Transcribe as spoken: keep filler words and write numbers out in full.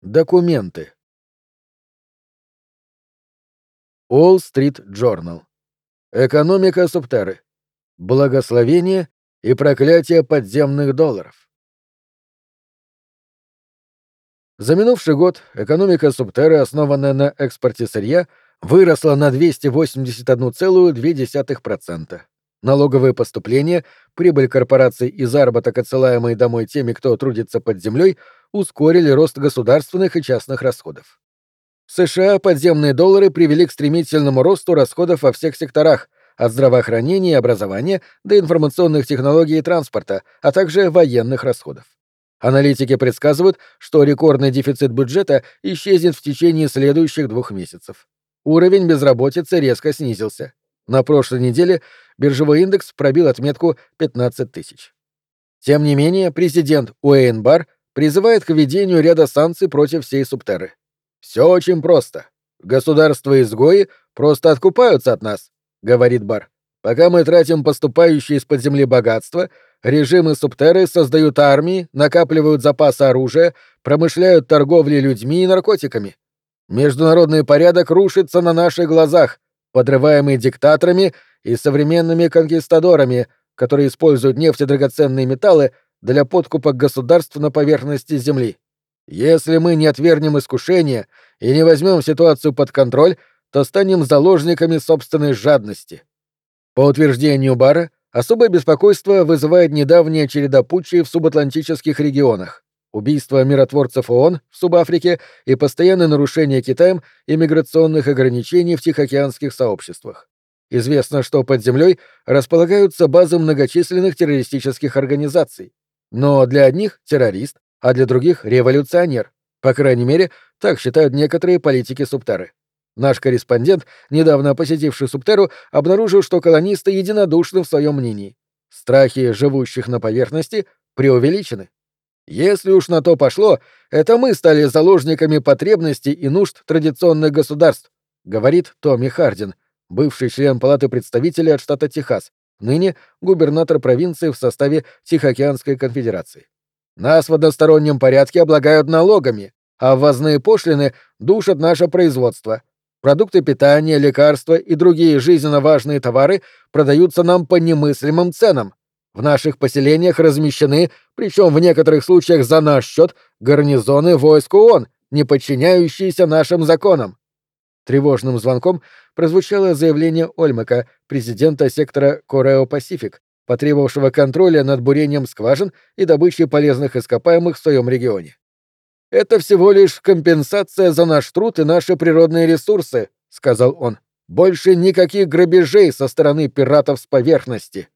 Документы. Wall Street Journal. Экономика Субтерры. Благословение и проклятие подземных долларов. За минувший год экономика Субтерры, основанная на экспорте сырья, выросла на двести восемьдесят один целых две десятых процента. Налоговые поступления, прибыль корпораций и заработок, отсылаемый домой теми, кто трудится под землей, ускорили рост государственных и частных расходов. В США подземные доллары привели к стремительному росту расходов во всех секторах, от здравоохранения и образования до информационных технологий и транспорта, а также военных расходов. Аналитики предсказывают, что рекордный дефицит бюджета исчезнет в течение следующих двух месяцев. Уровень безработицы резко снизился. На прошлой неделе биржевой индекс пробил отметку пятнадцать тысяч. Тем не менее, президент Уэйн Барр призывает к введению ряда санкций против всей Субтерры. «Все очень просто. Государства-изгои просто откупаются от нас», — говорит Барр. «Пока мы тратим поступающие из-под земли богатства, режимы Субтерры создают армии, накапливают запасы оружия, промышляют торговлей людьми и наркотиками. Международный порядок рушится на наших глазах, подрываемый диктаторами и современными конкистадорами, которые используют нефть и драгоценные металлы для подкупа государств на поверхности Земли. Если мы не отвергнем искушение и не возьмем ситуацию под контроль, то станем заложниками собственной жадности». По утверждению Барра, особое беспокойство вызывает недавняя череда путчей в субатлантических регионах, убийства миротворцев ООН в Субафрике и постоянное нарушение Китаем иммиграционных ограничений в тихоокеанских сообществах. Известно, что под землей располагаются базы многочисленных террористических организаций. Но для одних — террорист, а для других — революционер. По крайней мере, так считают некоторые политики Субтерры. Наш корреспондент, недавно посетивший Субтерру, обнаружил, что колонисты единодушны в своем мнении. Страхи живущих на поверхности преувеличены. Если уж на то пошло, это мы стали заложниками потребностей и нужд традиционных государств, говорит Томми Хардин, бывший член Палаты представителей от штата Техас, ныне губернатор провинции в составе Тихоокеанской конфедерации. Нас в одностороннем порядке облагают налогами, а ввозные пошлины душат наше производство. Продукты питания, лекарства и другие жизненно важные товары продаются нам по немыслимым ценам. В наших поселениях размещены, причем в некоторых случаях за наш счет, гарнизоны войск ООН, не подчиняющиеся нашим законам. Тревожным звонком прозвучало заявление Ольмека, президента сектора Корео-Пасифик, потребовавшего контроля над бурением скважин и добычей полезных ископаемых в своем регионе. «Это всего лишь компенсация за наш труд и наши природные ресурсы», — сказал он. «Больше никаких грабежей со стороны пиратов с поверхности».